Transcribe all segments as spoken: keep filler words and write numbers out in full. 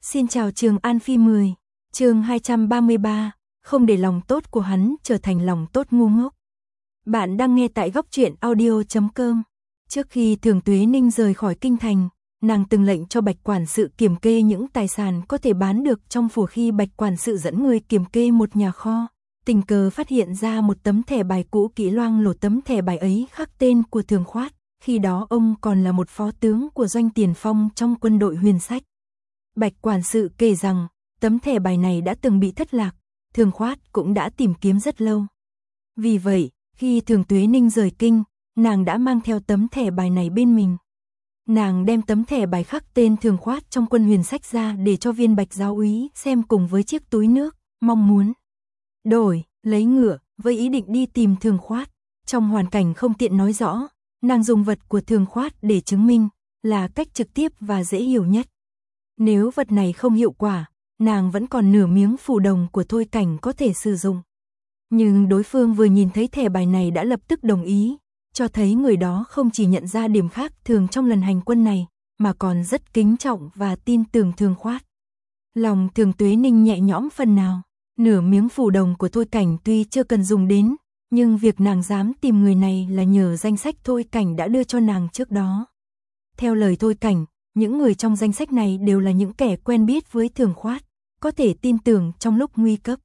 Xin chào Trường An Phi mười, chương hai trăm ba mươi ba, không để lòng tốt của hắn trở thành lòng tốt ngu ngốc. Bạn đang nghe tại góc truyện audio chấm com. Trước khi Thường Tuế Ninh rời khỏi kinh thành, nàng từng lệnh cho Bạch quản sự kiểm kê những tài sản có thể bán được trong phủ. Khi Bạch quản sự dẫn người kiểm kê một nhà kho, tình cờ phát hiện ra một tấm thẻ bài cũ kỹ loang lổ. Tấm thẻ bài ấy khắc tên của Thường Khoát, khi đó ông còn là một phó tướng của doanh tiền phong trong quân đội Huyền Sách. Bạch quản sự kể rằng, tấm thẻ bài này đã từng bị thất lạc, Thường Khoát cũng đã tìm kiếm rất lâu. Vì vậy, khi Thường Tuế Ninh rời kinh, nàng đã mang theo tấm thẻ bài này bên mình. Nàng đem tấm thẻ bài khắc tên Thường Khoát trong quân Huyền Sách ra để cho viên Bạch giáo úy xem cùng với chiếc túi nước, mong muốn đổi, lấy ngựa, với ý định đi tìm Thường Khoát. Trong hoàn cảnh không tiện nói rõ, nàng dùng vật của Thường Khoát để chứng minh, là cách trực tiếp và dễ hiểu nhất. Nếu vật này không hiệu quả, nàng vẫn còn nửa miếng phù đồng của Thôi Cảnh có thể sử dụng. Nhưng đối phương vừa nhìn thấy thẻ bài này đã lập tức đồng ý, cho thấy người đó không chỉ nhận ra điểm khác thường trong lần hành quân này, mà còn rất kính trọng và tin tưởng Thường Khoát. Lòng Thường Tuế Ninh nhẹ nhõm phần nào, nửa miếng phù đồng của Thôi Cảnh tuy chưa cần dùng đến, nhưng việc nàng dám tìm người này là nhờ danh sách Thôi Cảnh đã đưa cho nàng trước đó. Theo lời Thôi Cảnh, những người trong danh sách này đều là những kẻ quen biết với Thường Khoát, có thể tin tưởng trong lúc nguy cấp.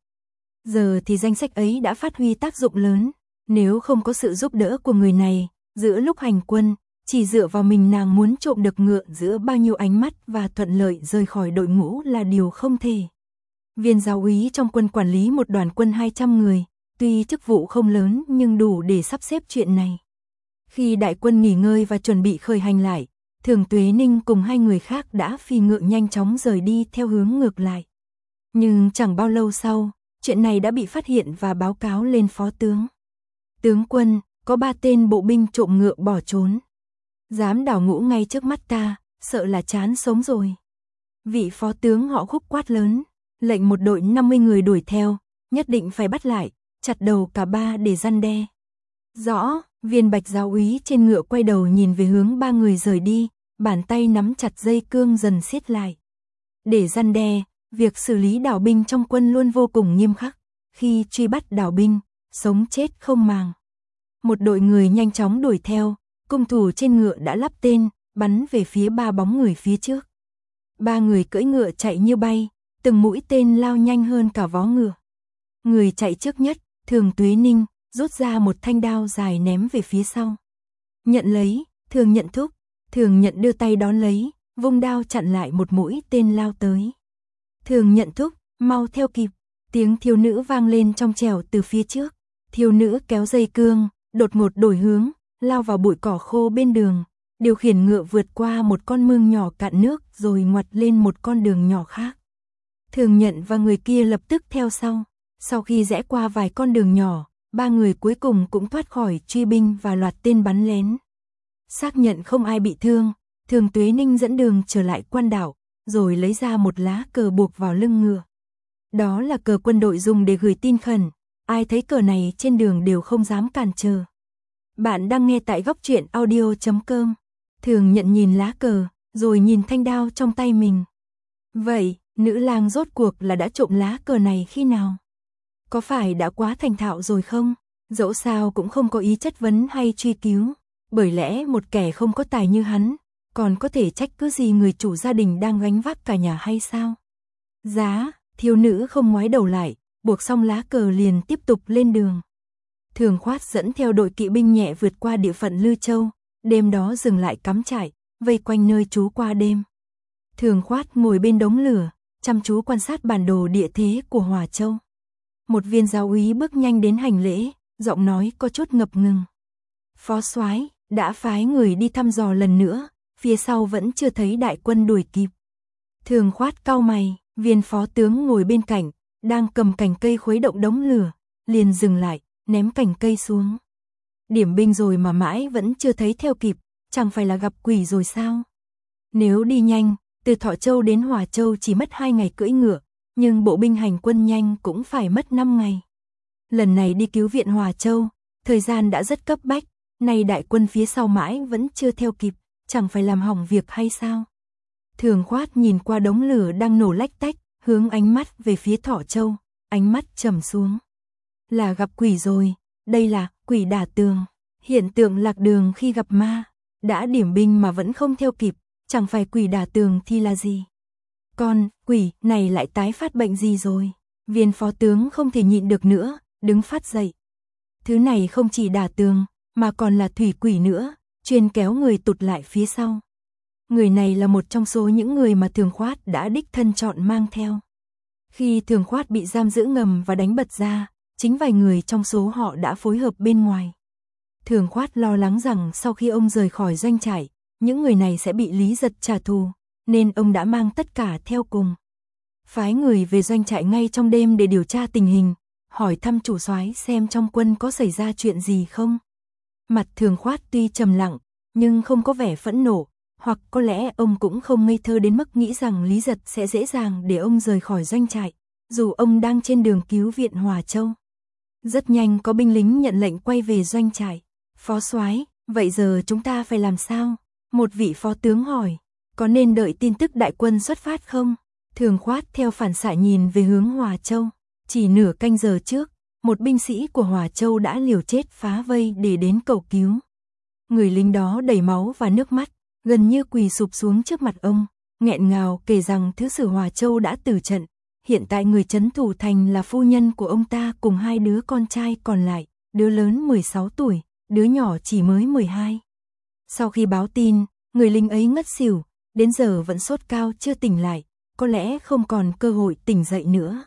Giờ thì danh sách ấy đã phát huy tác dụng lớn, nếu không có sự giúp đỡ của người này, giữa lúc hành quân, chỉ dựa vào mình nàng muốn trộm được ngựa giữa bao nhiêu ánh mắt và thuận lợi rời khỏi đội ngũ là điều không thể. Viên giáo úy trong quân quản lý một đoàn quân hai trăm người, tuy chức vụ không lớn nhưng đủ để sắp xếp chuyện này. Khi đại quân nghỉ ngơi và chuẩn bị khởi hành lại, Thường Tuế Ninh cùng hai người khác đã phi ngựa nhanh chóng rời đi theo hướng ngược lại. Nhưng chẳng bao lâu sau, chuyện này đã bị phát hiện và báo cáo lên phó tướng. Tướng quân, có ba tên bộ binh trộm ngựa bỏ trốn. Dám đào ngũ ngay trước mắt ta, sợ là chán sống rồi. Vị phó tướng họ Khúc quát lớn, lệnh một đội năm mươi người đuổi theo, nhất định phải bắt lại, chặt đầu cả ba để răn đe. Rõ. Viên Bạch giáo úy trên ngựa quay đầu nhìn về hướng ba người rời đi, bàn tay nắm chặt dây cương dần siết lại. Để răn đe, việc xử lý đảo binh trong quân luôn vô cùng nghiêm khắc, khi truy bắt đảo binh, sống chết không màng. Một đội người nhanh chóng đuổi theo, cung thủ trên ngựa đã lắp tên, bắn về phía ba bóng người phía trước. Ba người cưỡi ngựa chạy như bay, từng mũi tên lao nhanh hơn cả vó ngựa. Người chạy trước nhất, Thường Tuế Ninh, rút ra một thanh đao dài ném về phía sau. Nhận lấy, Thường Nhận thúc, Thường Nhận đưa tay đón lấy, vung đao chặn lại một mũi tên lao tới. Thường Nhận thúc, mau theo kịp, tiếng thiếu nữ vang lên trong trẻo từ phía trước. Thiếu nữ kéo dây cương, đột ngột đổi hướng, lao vào bụi cỏ khô bên đường, điều khiển ngựa vượt qua một con mương nhỏ cạn nước rồi ngoặt lên một con đường nhỏ khác. Thường Nhận và người kia lập tức theo sau. Sau khi rẽ qua vài con đường nhỏ, ba người cuối cùng cũng thoát khỏi truy binh và loạt tên bắn lén. Xác nhận không ai bị thương, Thường Tuế Ninh dẫn đường trở lại quan đảo, rồi lấy ra một lá cờ buộc vào lưng ngựa. Đó là cờ quân đội dùng để gửi tin khẩn, ai thấy cờ này trên đường đều không dám cản trở. Bạn đang nghe tại góc truyện audio chấm com. Thường Nhận nhìn lá cờ, rồi nhìn thanh đao trong tay mình. Vậy, nữ lang rốt cuộc là đã trộm lá cờ này khi nào? Có phải đã quá thành thạo rồi không? Dẫu sao cũng không có ý chất vấn hay truy cứu, bởi lẽ một kẻ không có tài như hắn, còn có thể trách cứ gì người chủ gia đình đang gánh vác cả nhà hay sao? Giá, thiếu nữ không ngoái đầu lại, buộc xong lá cờ liền tiếp tục lên đường. Thường Khoát dẫn theo đội kỵ binh nhẹ vượt qua địa phận Lư Châu, đêm đó dừng lại cắm trại, vây quanh nơi trú qua đêm. Thường Khoát ngồi bên đống lửa, chăm chú quan sát bản đồ địa thế của Hòa Châu. Một viên giáo úy bước nhanh đến hành lễ, giọng nói có chút ngập ngừng. Phó soái đã phái người đi thăm dò lần nữa, phía sau vẫn chưa thấy đại quân đuổi kịp. Thường Khoát cau mày, viên phó tướng ngồi bên cạnh, đang cầm cành cây khuấy động đống lửa, liền dừng lại, ném cành cây xuống. Điểm binh rồi mà mãi vẫn chưa thấy theo kịp, chẳng phải là gặp quỷ rồi sao? Nếu đi nhanh, từ Thọ Châu đến Hòa Châu chỉ mất hai ngày cưỡi ngựa, nhưng bộ binh hành quân nhanh cũng phải mất năm ngày. Lần này đi cứu viện Hòa Châu, thời gian đã rất cấp bách, nay đại quân phía sau mãi vẫn chưa theo kịp, chẳng phải làm hỏng việc hay sao? Thường Khoát nhìn qua đống lửa đang nổ lách tách, hướng ánh mắt về phía Thỏ Châu, ánh mắt trầm xuống. Là gặp quỷ rồi, đây là quỷ đả tường. Hiện tượng lạc đường khi gặp ma, đã điểm binh mà vẫn không theo kịp, chẳng phải quỷ đả tường thì là gì? Con, quỷ này lại tái phát bệnh gì rồi? Viên phó tướng không thể nhịn được nữa, đứng phát dậy. Thứ này không chỉ đả tường, mà còn là thủy quỷ nữa, chuyên kéo người tụt lại phía sau. Người này là một trong số những người mà Thường Khoát đã đích thân chọn mang theo. Khi Thường Khoát bị giam giữ ngầm và đánh bật ra, chính vài người trong số họ đã phối hợp bên ngoài. Thường Khoát lo lắng rằng sau khi ông rời khỏi doanh trại, những người này sẽ bị Lý Giật trả thù, nên ông đã mang tất cả theo cùng. Phái người về doanh trại ngay trong đêm để điều tra tình hình, hỏi thăm chủ soái xem trong quân có xảy ra chuyện gì không. Mặt Thường Khoát tuy trầm lặng, nhưng không có vẻ phẫn nộ, hoặc có lẽ ông cũng không ngây thơ đến mức nghĩ rằng Lý Giật sẽ dễ dàng để ông rời khỏi doanh trại, dù ông đang trên đường cứu viện Hòa Châu. Rất nhanh có binh lính nhận lệnh quay về doanh trại. Phó soái, vậy giờ chúng ta phải làm sao? Một vị phó tướng hỏi, có nên đợi tin tức đại quân xuất phát không? Thường Khoát theo phản xạ nhìn về hướng Hòa Châu. Chỉ nửa canh giờ trước, một binh sĩ của Hòa Châu đã liều chết phá vây để đến cầu cứu. Người lính đó đầy máu và nước mắt, gần như quỳ sụp xuống trước mặt ông, nghẹn ngào kể rằng thứ sử Hòa Châu đã tử trận. Hiện tại người trấn thủ thành là phu nhân của ông ta cùng hai đứa con trai còn lại, đứa lớn mười sáu tuổi, đứa nhỏ chỉ mới mười hai. Sau khi báo tin, người lính ấy ngất xỉu, đến giờ vẫn sốt cao chưa tỉnh lại, có lẽ không còn cơ hội tỉnh dậy nữa.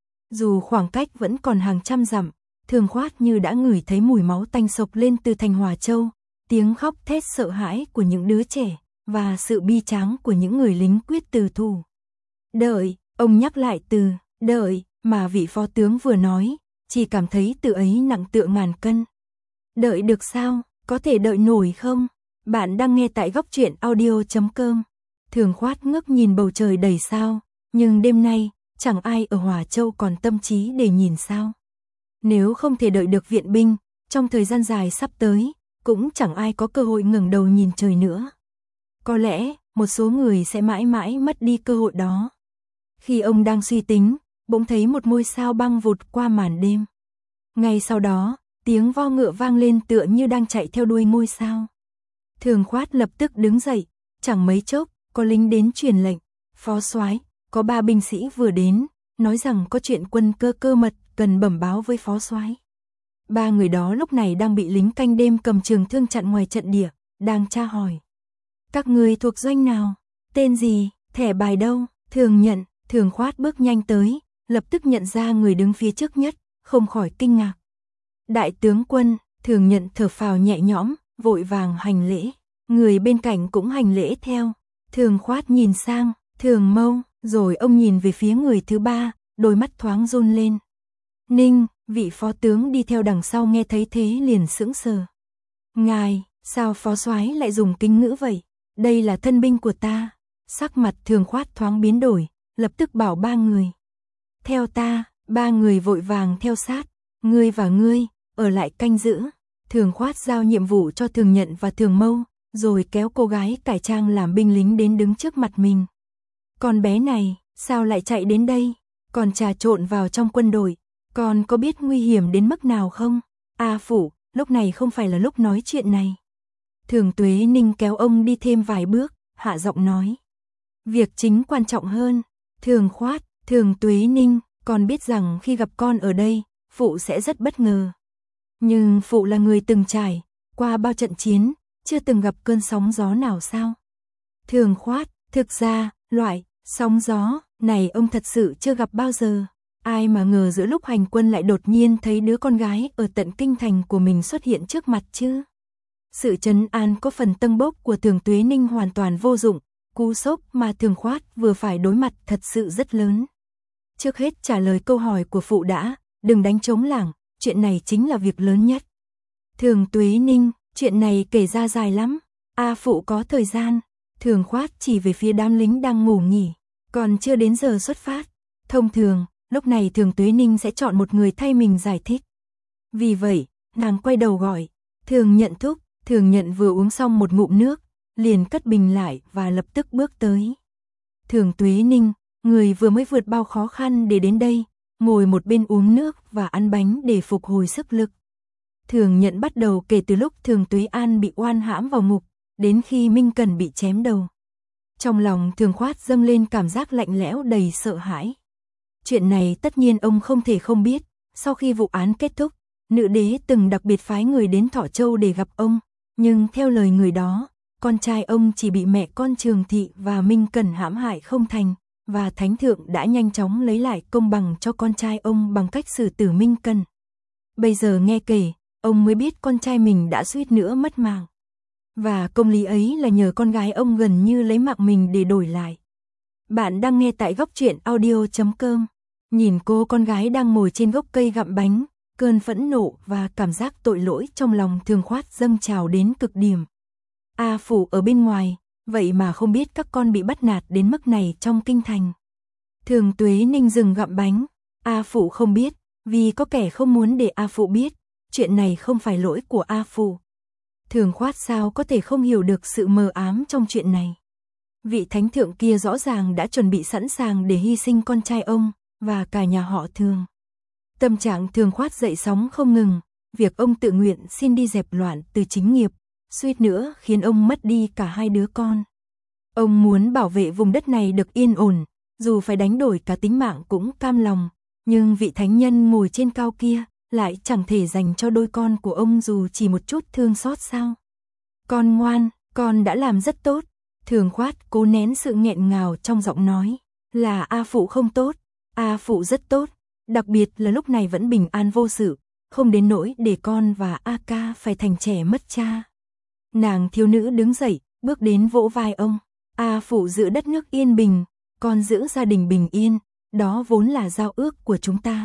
Dù khoảng cách vẫn còn hàng trăm dặm, Thường Khoát như đã ngửi thấy mùi máu tanh sộc lên từ thành Hòa Châu, tiếng khóc thét sợ hãi của những đứa trẻ, và sự bi tráng của những người lính quyết từ thủ. Đợi, ông nhắc lại từ đợi mà vị phó tướng vừa nói, chỉ cảm thấy từ ấy nặng tựa ngàn cân. Đợi được sao, có thể đợi nổi không? Bạn đang nghe tại góc truyện audio chấm com. Thường Khoát ngước nhìn bầu trời đầy sao, nhưng đêm nay, chẳng ai ở Hòa Châu còn tâm trí để nhìn sao. Nếu không thể đợi được viện binh, trong thời gian dài sắp tới, cũng chẳng ai có cơ hội ngẩng đầu nhìn trời nữa. Có lẽ, một số người sẽ mãi mãi mất đi cơ hội đó. Khi ông đang suy tính, bỗng thấy một ngôi sao băng vụt qua màn đêm. Ngay sau đó, tiếng vo ngựa vang lên tựa như đang chạy theo đuôi ngôi sao. Thường Khoát lập tức đứng dậy, chẳng mấy chốc, có lính đến truyền lệnh. Phó soái, có ba binh sĩ vừa đến, nói rằng có chuyện quân cơ cơ mật cần bẩm báo với phó soái. Ba người đó lúc này đang bị lính canh đêm cầm trường thương chặn ngoài trận địa, đang tra hỏi. Các người thuộc doanh nào? Tên gì? Thẻ bài đâu? Thường Nhận. Thường Khoát bước nhanh tới, lập tức nhận ra người đứng phía trước nhất, không khỏi kinh ngạc. Đại tướng quân. Thường Nhận thở phào nhẹ nhõm, vội vàng hành lễ. Người bên cạnh cũng hành lễ theo. Thường Khoát nhìn sang, Thường Mâu, rồi ông nhìn về phía người thứ ba, đôi mắt thoáng run lên. Ninh, vị phó tướng đi theo đằng sau nghe thấy thế liền sững sờ. Ngài, sao phó soái lại dùng kính ngữ vậy? Đây là thân binh của ta. Sắc mặt Thường Khoát thoáng biến đổi, lập tức bảo ba người. Theo ta, ba người vội vàng theo sát. Ngươi và ngươi, ở lại canh giữ. Thường Khoát giao nhiệm vụ cho Thường Nhận và Thường Mâu, rồi kéo cô gái cải trang làm binh lính đến đứng trước mặt mình. Con bé này, sao lại chạy đến đây? Còn trà trộn vào trong quân đội, con có biết nguy hiểm đến mức nào không? A Phủ, lúc này không phải là lúc nói chuyện này. Thường Tuế Ninh kéo ông đi thêm vài bước, hạ giọng nói. Việc chính quan trọng hơn. Thường Khoát, Thường Tuế Ninh, con biết rằng khi gặp con ở đây, Phụ sẽ rất bất ngờ. Nhưng Phụ là người từng trải qua bao trận chiến, chưa từng gặp cơn sóng gió nào sao? Thường Khoát, thực ra, loại sóng gió này ông thật sự chưa gặp bao giờ. Ai mà ngờ giữa lúc hành quân lại đột nhiên thấy đứa con gái ở tận kinh thành của mình xuất hiện trước mặt chứ. Sự trấn an có phần tâng bốc của Thường Tuế Ninh hoàn toàn vô dụng, cú sốc mà Thường Khoát vừa phải đối mặt thật sự rất lớn. Trước hết trả lời câu hỏi của Phụ đã, đừng đánh trống lảng, chuyện này chính là việc lớn nhất. Thường Tuế Ninh, chuyện này kể ra dài lắm. A Phụ có thời gian. Thường Khoát chỉ về phía đám lính đang ngủ nghỉ, còn chưa đến giờ xuất phát. Thông thường, lúc này Thường Tuế Ninh sẽ chọn một người thay mình giải thích. Vì vậy, nàng quay đầu gọi, Thường Nhận thúc. Thường Nhận vừa uống xong một ngụm nước, liền cất bình lại và lập tức bước tới. Thường Tuế Ninh, người vừa mới vượt bao khó khăn để đến đây, ngồi một bên uống nước và ăn bánh để phục hồi sức lực. Thường Nhận bắt đầu kể từ lúc Thường Tuế An bị oan hãm vào ngục, đến khi Minh Cần bị chém đầu. Trong lòng Thường Khoát dâng lên cảm giác lạnh lẽo đầy sợ hãi. Chuyện này tất nhiên ông không thể không biết, sau khi vụ án kết thúc, nữ đế từng đặc biệt phái người đến Thọ Châu để gặp ông, nhưng theo lời người đó, con trai ông chỉ bị mẹ con Trường Thị và Minh Cần hãm hại không thành, và Thánh Thượng đã nhanh chóng lấy lại công bằng cho con trai ông bằng cách xử tử Minh Cần. Bây giờ nghe kể, ông mới biết con trai mình đã suýt nữa mất mạng. Và công lý ấy là nhờ con gái ông gần như lấy mạng mình để đổi lại. Bạn đang nghe tại góc truyện audio chấm com. Nhìn cô con gái đang ngồi trên gốc cây gặm bánh, cơn phẫn nộ và cảm giác tội lỗi trong lòng Thường Khoát dâng trào đến cực điểm. A Phủ ở bên ngoài, vậy mà không biết các con bị bắt nạt đến mức này trong kinh thành. Thường Tuế Ninh dừng gặm bánh, A Phủ không biết, vì có kẻ không muốn để A Phụ biết, chuyện này không phải lỗi của A Phủ. Thường Khoát sao có thể không hiểu được sự mờ ám trong chuyện này. Vị thánh thượng kia rõ ràng đã chuẩn bị sẵn sàng để hy sinh con trai ông, và cả nhà họ Thường. Tâm trạng Thường Khoát dậy sóng không ngừng, việc ông tự nguyện xin đi dẹp loạn từ chính nghiệp, suýt nữa khiến ông mất đi cả hai đứa con. Ông muốn bảo vệ vùng đất này được yên ổn, dù phải đánh đổi cả tính mạng cũng cam lòng, nhưng vị thánh nhân ngồi trên cao kia lại chẳng thể dành cho đôi con của ông dù chỉ một chút thương xót sao. Con ngoan, con đã làm rất tốt. Thường Khoát cố nén sự nghẹn ngào trong giọng nói, là A Phụ không tốt, A Phụ rất tốt, đặc biệt là lúc này vẫn bình an vô sự, không đến nỗi để con và A Ca phải thành trẻ mất cha. Nàng thiếu nữ đứng dậy, bước đến vỗ vai ông, A Phụ giữ đất nước yên bình, con giữ gia đình bình yên, đó vốn là giao ước của chúng ta.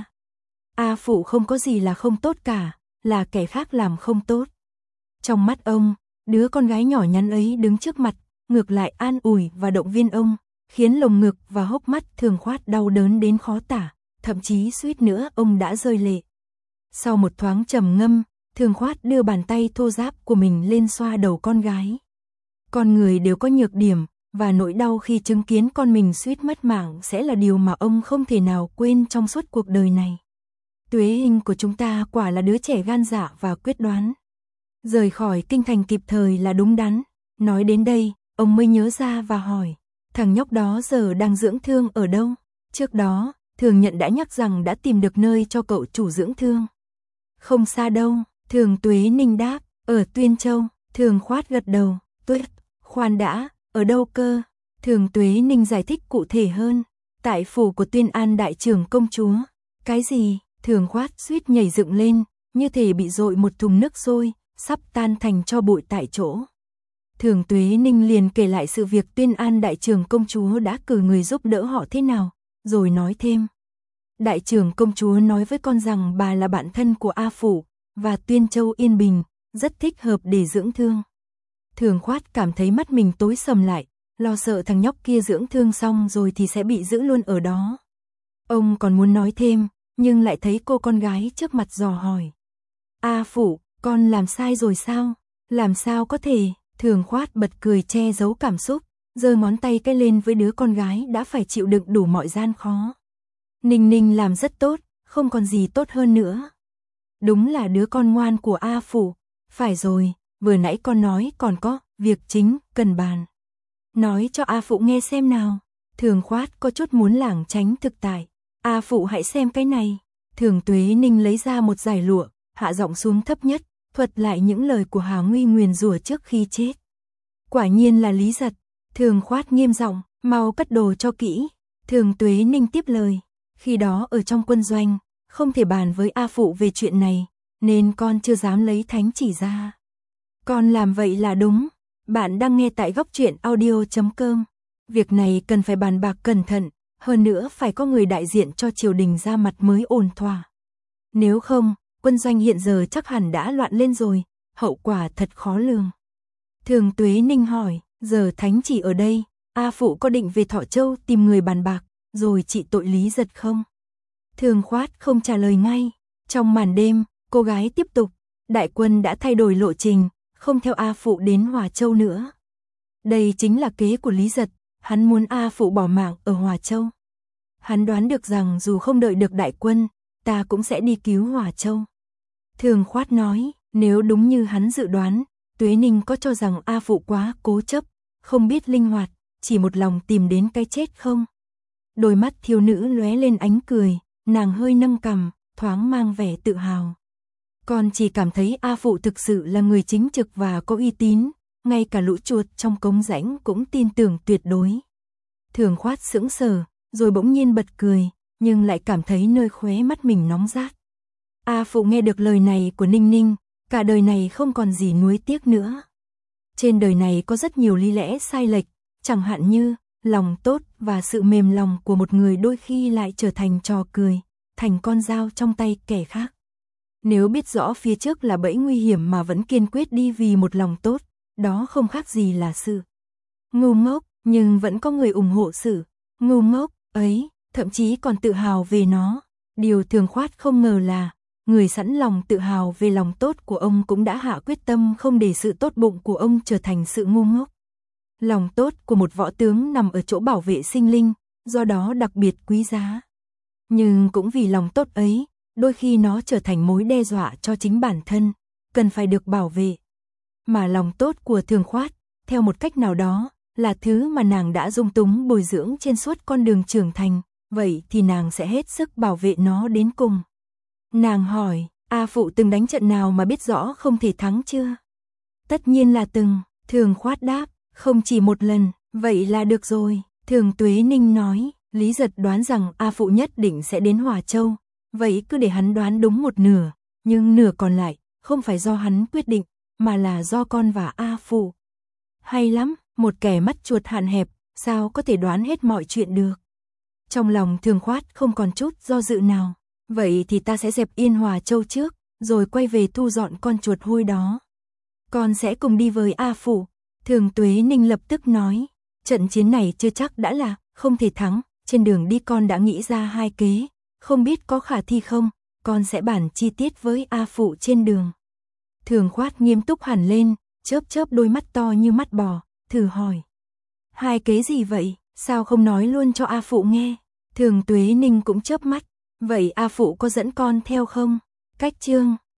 A Phụ không có gì là không tốt cả, là kẻ khác làm không tốt. Trong mắt ông, đứa con gái nhỏ nhắn ấy đứng trước mặt, ngược lại an ủi và động viên ông, khiến lồng ngực và hốc mắt Thường Khoát đau đớn đến khó tả, thậm chí suýt nữa ông đã rơi lệ. Sau một thoáng trầm ngâm, Thường Khoát đưa bàn tay thô ráp của mình lên xoa đầu con gái. Con người đều có nhược điểm, và nỗi đau khi chứng kiến con mình suýt mất mạng sẽ là điều mà ông không thể nào quên trong suốt cuộc đời này. Tuế Hinh của chúng ta quả là đứa trẻ gan dạ và quyết đoán. Rời khỏi kinh thành kịp thời là đúng đắn. Nói đến đây, ông mới nhớ ra và hỏi, thằng nhóc đó giờ đang dưỡng thương ở đâu? Trước đó, Thường Nhận đã nhắc rằng đã tìm được nơi cho cậu chủ dưỡng thương. Không xa đâu, Thường Tuế Ninh đáp, ở Tuyên Châu. Thường Khoát gật đầu, tuyết, khoan đã, ở đâu cơ? Thường Tuế Ninh giải thích cụ thể hơn, tại phủ của Tuyên An đại trưởng công chúa. Cái gì? Thường Khoát suýt nhảy dựng lên, như thể bị dội một thùng nước sôi, sắp tan thành tro bụi tại chỗ. Thường Tuế Ninh liền kể lại sự việc Tuyên An đại trưởng công chúa đã cử người giúp đỡ họ thế nào, rồi nói thêm. Đại trưởng công chúa nói với con rằng bà là bạn thân của A Phủ, và Tuyên Châu yên bình, rất thích hợp để dưỡng thương. Thường Khoát cảm thấy mắt mình tối sầm lại, lo sợ thằng nhóc kia dưỡng thương xong rồi thì sẽ bị giữ luôn ở đó. Ông còn muốn nói thêm, nhưng lại thấy cô con gái trước mặt dò hỏi. A Phủ, con làm sai rồi sao? Làm sao có thể? Thường Khoát bật cười che giấu cảm xúc, giơ ngón tay cái lên với đứa con gái đã phải chịu đựng đủ mọi gian khó. Ninh Ninh làm rất tốt, không còn gì tốt hơn nữa. Đúng là đứa con ngoan của A Phủ. Phải rồi, vừa nãy con nói còn có việc chính cần bàn. Nói cho A Phụ nghe xem nào. Thường Khoát có chút muốn lảng tránh thực tại. A Phụ hãy xem cái này. Thường Tuế Ninh lấy ra một dải lụa, hạ giọng xuống thấp nhất, thuật lại những lời của Hà Nguy nguyền rủa trước khi chết. Quả nhiên là Lý Giật. Thường Khoát nghiêm giọng, mau cất đồ cho kỹ. Thường Tuế Ninh tiếp lời, khi đó ở trong quân doanh, không thể bàn với A Phụ về chuyện này, nên con chưa dám lấy thánh chỉ ra. Con làm vậy là đúng. Bạn đang nghe tại góc truyện audio chấm com. Việc này cần phải bàn bạc cẩn thận, hơn nữa phải có người đại diện cho triều đình ra mặt mới ổn thỏa. Nếu không, quân doanh hiện giờ chắc hẳn đã loạn lên rồi, hậu quả thật khó lường. Thường Tuế Ninh hỏi, giờ thánh chỉ ở đây, A Phụ có định về Thọ Châu tìm người bàn bạc, rồi trị tội Lý Giật không? Thường Khoát không trả lời ngay. Trong màn đêm, cô gái tiếp tục, đại quân đã thay đổi lộ trình, không theo A Phụ đến Hòa Châu nữa. Đây chính là kế của Lý Giật, Hắn muốn A Phụ bỏ mạng ở Hòa Châu. Hắn đoán được rằng dù không đợi được đại quân, ta cũng sẽ đi cứu Hòa Châu. Thường Khoát nói, nếu đúng như hắn dự đoán, Tuế Ninh có cho rằng A Phụ quá cố chấp, không biết linh hoạt, chỉ một lòng tìm đến cái chết không? Đôi mắt thiếu nữ lóe lên ánh cười, nàng hơi nâng cằm, thoáng mang vẻ tự hào. Con chỉ cảm thấy A Phụ thực sự là người chính trực và có uy tín, ngay cả lũ chuột trong cống rãnh cũng tin tưởng tuyệt đối. Thường Khoát sững sờ, rồi bỗng nhiên bật cười, nhưng lại cảm thấy nơi khóe mắt mình nóng rát. A Phụ nghe được lời này của Ninh Ninh, cả đời này không còn gì nuối tiếc nữa. Trên đời này có rất nhiều lý lẽ sai lệch, chẳng hạn như lòng tốt và sự mềm lòng của một người đôi khi lại trở thành trò cười, thành con dao trong tay kẻ khác. Nếu biết rõ phía trước là bẫy nguy hiểm mà vẫn kiên quyết đi vì một lòng tốt, đó không khác gì là sự ngu ngốc, nhưng vẫn có người ủng hộ sự ngu ngốc ấy, thậm chí còn tự hào về nó. Điều Thường Khoát không ngờ là, người sẵn lòng tự hào về lòng tốt của ông cũng đã hạ quyết tâm không để sự tốt bụng của ông trở thành sự ngu ngốc. Lòng tốt của một võ tướng nằm ở chỗ bảo vệ sinh linh, do đó đặc biệt quý giá. Nhưng cũng vì lòng tốt ấy, đôi khi nó trở thành mối đe dọa cho chính bản thân, cần phải được bảo vệ. Mà lòng tốt của Thường Khoát, theo một cách nào đó, là thứ mà nàng đã dung túng bồi dưỡng trên suốt con đường trưởng thành, vậy thì nàng sẽ hết sức bảo vệ nó đến cùng. Nàng hỏi, A Phụ từng đánh trận nào mà biết rõ không thể thắng chưa? Tất nhiên là từng, Thường Khoát đáp, không chỉ một lần, vậy là được rồi. Thường Tuế Ninh nói, Lý Giật đoán rằng A Phụ nhất định sẽ đến Hòa Châu, vậy cứ để hắn đoán đúng một nửa, nhưng nửa còn lại, không phải do hắn quyết định, mà là do con và A Phụ. Hay lắm, một kẻ mắt chuột hạn hẹp, sao có thể đoán hết mọi chuyện được. Trong lòng Thường Khoát không còn chút do dự nào, vậy thì ta sẽ dẹp yên Hòa Châu trước, rồi quay về thu dọn con chuột hôi đó. Con sẽ cùng đi với A Phụ. Thường Tuế Ninh lập tức nói, trận chiến này chưa chắc đã là không thể thắng, trên đường đi con đã nghĩ ra hai kế, không biết có khả thi không, con sẽ bàn chi tiết với A Phụ trên đường. Thường Khoát nghiêm túc hẳn lên, chớp chớp đôi mắt to như mắt bò, thử hỏi. Hai kế gì vậy, sao không nói luôn cho A Phụ nghe? Thường Tuế Ninh cũng chớp mắt, vậy A Phụ có dẫn con theo không? Cách chương